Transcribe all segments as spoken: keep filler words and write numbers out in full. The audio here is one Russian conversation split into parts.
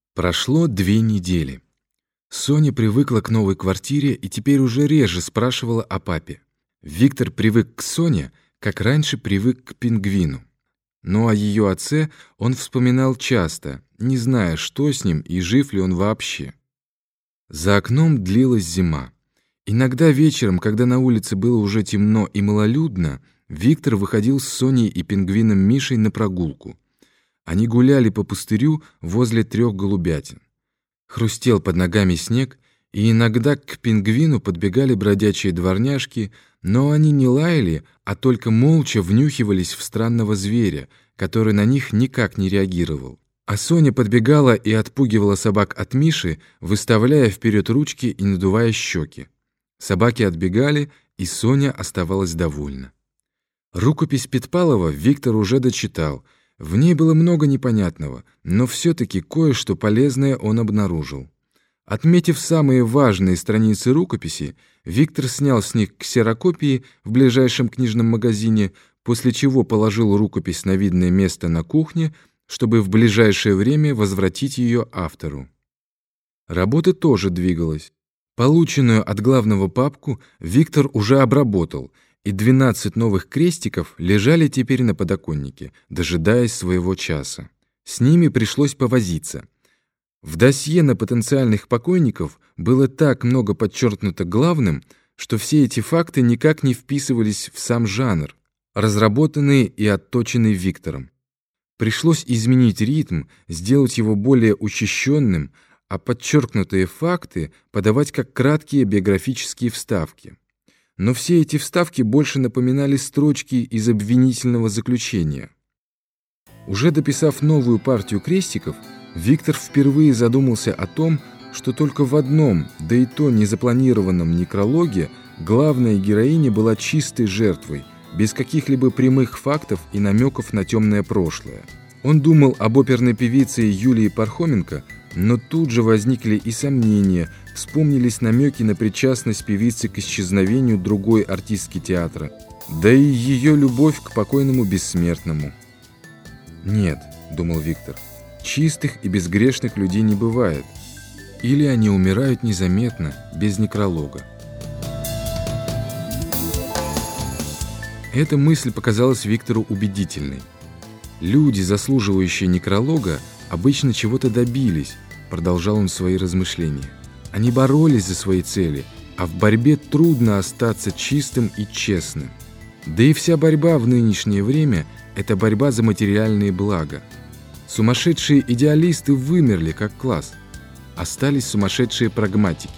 Прошло две недели. Соня привыкла к новой квартире и теперь уже реже спрашивала о папе. Виктор привык к Соне, как раньше привык к пингвину. Но о ее отце он вспоминал часто, не зная, что с ним и жив ли он вообще. За окном длилась зима. Иногда вечером, когда на улице было уже темно и малолюдно, Виктор выходил с Соней и пингвином Мишей на прогулку. Они гуляли по пустырю возле трех голубятин. Хрустел под ногами снег, и иногда к пингвину подбегали бродячие дворняжки, но они не лаяли, а только молча внюхивались в странного зверя, который на них никак не реагировал. А Соня подбегала и отпугивала собак от Миши, выставляя вперед ручки и надувая щеки. Собаки отбегали, и Соня оставалась довольна. Рукопись Петпалова Виктор уже дочитал. В ней было много непонятного, но все-таки кое-что полезное он обнаружил. Отметив самые важные страницы рукописи, Виктор снял с них ксерокопии в ближайшем книжном магазине, после чего положил рукопись на видное место на кухне, чтобы в ближайшее время возвратить ее автору. Работа тоже двигалась. Полученную от главного папку Виктор уже обработал, и двенадцать новых крестиков лежали теперь на подоконнике, дожидаясь своего часа. С ними пришлось повозиться. В досье на потенциальных покойников было так много подчеркнуто главным, что все эти факты никак не вписывались в сам жанр, разработанный и отточенный Виктором. Пришлось изменить ритм, сделать его более учащенным, а подчеркнутые факты подавать как краткие биографические вставки. Но все эти вставки больше напоминали строчки из обвинительного заключения. Уже дописав новую партию крестиков, Виктор впервые задумался о том, что только в одном, да и то незапланированном некрологе, главная героиня была чистой жертвой, без каких-либо прямых фактов и намеков на темное прошлое. Он думал об оперной певице Юлии Пархоменко, но тут же возникли и сомнения, вспомнились намеки на причастность певицы к исчезновению другой артистки театра, да и ее любовь к покойному бессмертному. «Нет», — думал Виктор, — «чистых и безгрешных людей не бывает. Или они умирают незаметно, без некролога». Эта мысль показалась Виктору убедительной. «Люди, заслуживающие некролога, обычно чего-то добились», — продолжал он свои размышления. «Они боролись за свои цели, а в борьбе трудно остаться чистым и честным. Да и вся борьба в нынешнее время — это борьба за материальные блага. Сумасшедшие идеалисты вымерли как класс. Остались сумасшедшие прагматики.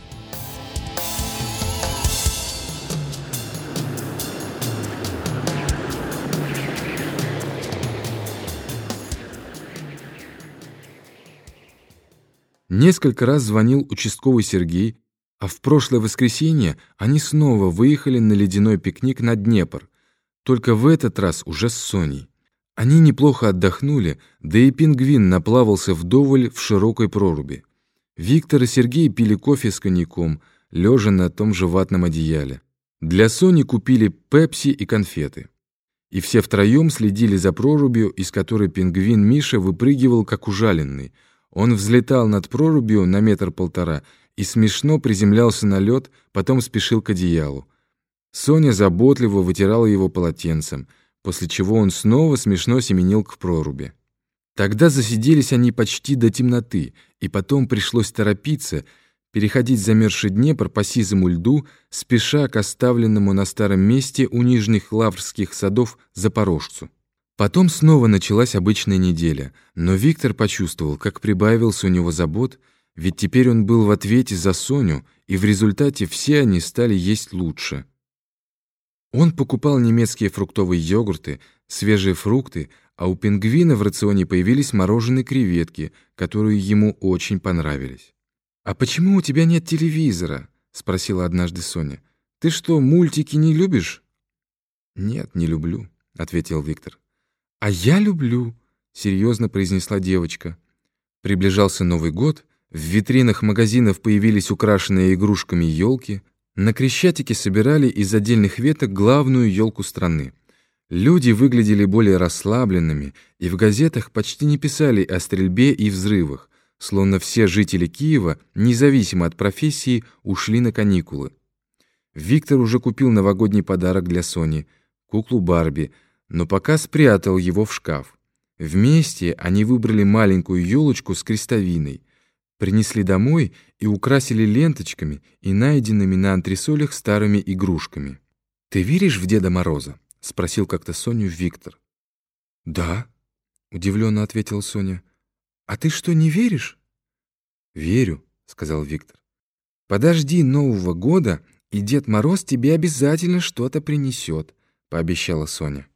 Несколько раз звонил участковый Сергей, а в прошлое воскресенье они снова выехали на ледяной пикник на Днепр, только в этот раз уже с Соней. Они неплохо отдохнули, да и пингвин наплавался вдоволь в широкой проруби. Виктор и Сергей пили кофе с коньяком, лежа на том же ватном одеяле. Для Сони купили пепси и конфеты. И все втроем следили за прорубью, из которой пингвин Миша выпрыгивал, как ужаленный. Он взлетал над прорубью на метр-полтора и смешно приземлялся на лед, потом спешил к одеялу. Соня заботливо вытирала его полотенцем, после чего он снова смешно семенил к проруби. Тогда засиделись они почти до темноты, и потом пришлось торопиться, переходить замерзший Днепр по сизому льду, спеша к оставленному на старом месте у нижних лаврских садов запорожцу. Потом снова началась обычная неделя, но Виктор почувствовал, как прибавился у него забот, ведь теперь он был в ответе за Соню, и в результате все они стали есть лучше. Он покупал немецкие фруктовые йогурты, свежие фрукты, а у пингвина в рационе появились мороженые креветки, которые ему очень понравились. «А почему у тебя нет телевизора?» — спросила однажды Соня. «Ты что, мультики не любишь?» «Нет, не люблю», — ответил Виктор. «А я люблю», — серьезно произнесла девочка. Приближался Новый год, в витринах магазинов появились украшенные игрушками елки, на Крещатике собирали из отдельных веток главную елку страны. Люди выглядели более расслабленными, и в газетах почти не писали о стрельбе и взрывах. словно все жители Киева, независимо от профессии, ушли на каникулы. Виктор уже купил новогодний подарок для Сони — куклу Барби, но пока спрятал его в шкаф. Вместе они выбрали маленькую елочку с крестовиной, принесли домой и украсили ленточками и найденными на антресолях старыми игрушками. «Ты веришь в Деда Мороза?» — спросил как-то Соню Виктор. «Да», — удивленно ответила Соня. «А ты что, не веришь?» «Верю», — сказал Виктор. «Подожди Нового года, и Дед Мороз тебе обязательно что-то принесет», — пообещала Соня.